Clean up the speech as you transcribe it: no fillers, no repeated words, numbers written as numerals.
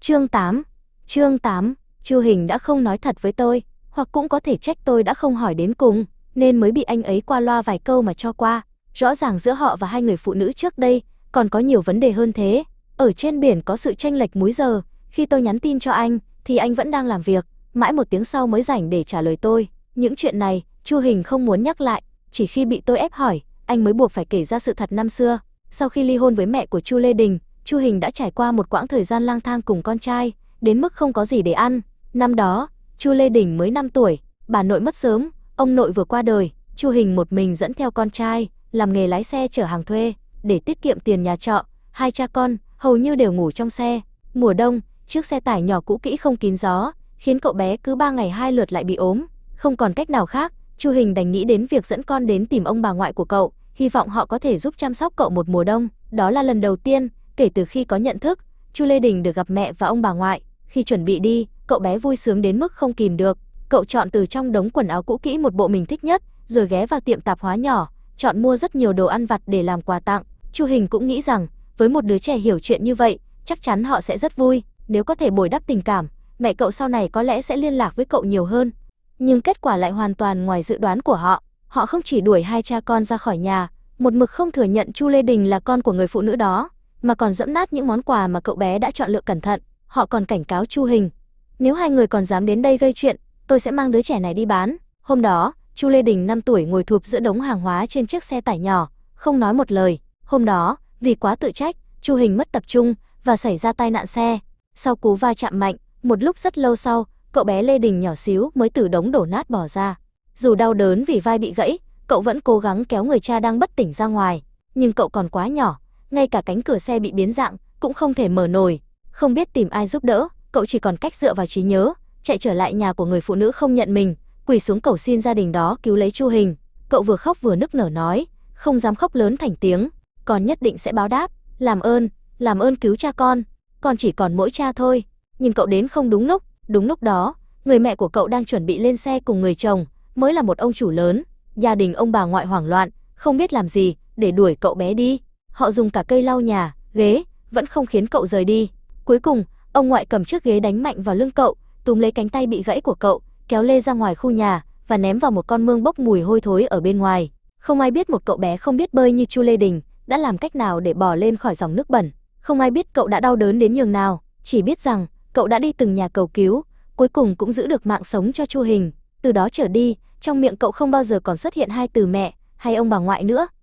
Chương 8, Chu Hình đã không nói thật với tôi, hoặc cũng có thể trách tôi đã không hỏi đến cùng, nên mới bị anh ấy qua loa vài câu mà cho qua. Rõ ràng giữa họ và hai người phụ nữ trước đây còn có nhiều vấn đề hơn thế. Ở trên biển có sự chênh lệch múi giờ, khi tôi nhắn tin cho anh thì anh vẫn đang làm việc, mãi một tiếng sau mới rảnh để trả lời tôi. Những chuyện này Chu Hình không muốn nhắc lại, chỉ khi bị tôi ép hỏi, anh mới buộc phải kể ra sự thật năm xưa. Sau khi ly hôn với mẹ của Chu Lê Đình, Chu Hình đã trải qua một quãng thời gian lang thang cùng con trai, đến mức không có gì để ăn. Năm đó, Chu Lê Đình mới 5 tuổi, bà nội mất sớm, ông nội vừa qua đời, Chu Hình một mình dẫn theo con trai, làm nghề lái xe chở hàng thuê, để tiết kiệm tiền nhà trọ, hai cha con hầu như đều ngủ trong xe. Mùa đông, chiếc xe tải nhỏ cũ kỹ không kín gió, khiến cậu bé cứ 3 ngày 2 lượt lại bị ốm. Không còn cách nào khác, Chu Hình đành nghĩ đến việc dẫn con đến tìm ông bà ngoại của cậu, hy vọng họ có thể giúp chăm sóc cậu một mùa đông. Đó là lần đầu tiên kể từ khi có nhận thức, Chu Lê Đình được gặp mẹ và ông bà ngoại. Khi chuẩn bị đi, cậu bé vui sướng đến mức không kìm được. Cậu chọn từ trong đống quần áo cũ kỹ một bộ mình thích nhất, rồi ghé vào tiệm tạp hóa nhỏ, chọn mua rất nhiều đồ ăn vặt để làm quà tặng. Chu Hình cũng nghĩ rằng, với một đứa trẻ hiểu chuyện như vậy, chắc chắn họ sẽ rất vui. Nếu có thể bồi đắp tình cảm, mẹ cậu sau này có lẽ sẽ liên lạc với cậu nhiều hơn. Nhưng kết quả lại hoàn toàn ngoài dự đoán của họ. Họ không chỉ đuổi hai cha con ra khỏi nhà, một mực không thừa nhận Chu Lê Đình là con của người phụ nữ đó, mà còn giẫm nát những món quà mà cậu bé đã chọn lựa cẩn thận. Họ còn cảnh cáo Chu Hình, nếu hai người còn dám đến đây gây chuyện, tôi sẽ mang đứa trẻ này đi bán. Hôm đó, Chu Lê Đình 5 tuổi ngồi thụp giữa đống hàng hóa trên chiếc xe tải nhỏ, không nói một lời. Hôm đó, vì quá tự trách, Chu Hình mất tập trung và xảy ra tai nạn xe. Sau cú va chạm mạnh, một lúc rất lâu sau, cậu bé Lê Đình nhỏ xíu mới từ đống đổ nát bò ra. Dù đau đớn vì vai bị gãy, cậu vẫn cố gắng kéo người cha đang bất tỉnh ra ngoài. Nhưng cậu còn quá nhỏ, ngay cả cánh cửa xe bị biến dạng cũng không thể mở nổi. Không biết tìm ai giúp đỡ, cậu chỉ còn cách dựa vào trí nhớ, chạy trở lại nhà của người phụ nữ không nhận mình, quỳ xuống cầu xin gia đình đó cứu lấy Chu Hình. Cậu vừa khóc vừa nức nở nói, không dám khóc lớn thành tiếng, con nhất định sẽ báo đáp, làm ơn cứu cha con chỉ còn mỗi cha thôi. Nhưng cậu đến không đúng lúc đó, người mẹ của cậu đang chuẩn bị lên xe cùng người chồng, mới là một ông chủ lớn. Gia đình ông bà ngoại hoảng loạn, không biết làm gì để đuổi cậu bé đi. Họ dùng cả cây lau nhà, ghế, vẫn không khiến cậu rời đi. Cuối cùng, ông ngoại cầm chiếc ghế đánh mạnh vào lưng cậu, túm lấy cánh tay bị gãy của cậu, kéo lê ra ngoài khu nhà và ném vào một con mương bốc mùi hôi thối ở bên ngoài. Không ai biết một cậu bé không biết bơi như Chu Lê Đình đã làm cách nào để bò lên khỏi dòng nước bẩn. Không ai biết cậu đã đau đớn đến nhường nào, chỉ biết rằng cậu đã đi từng nhà cầu cứu, cuối cùng cũng giữ được mạng sống cho Chu Hình. Từ đó trở đi, trong miệng cậu không bao giờ còn xuất hiện hai từ mẹ hay ông bà ngoại nữa.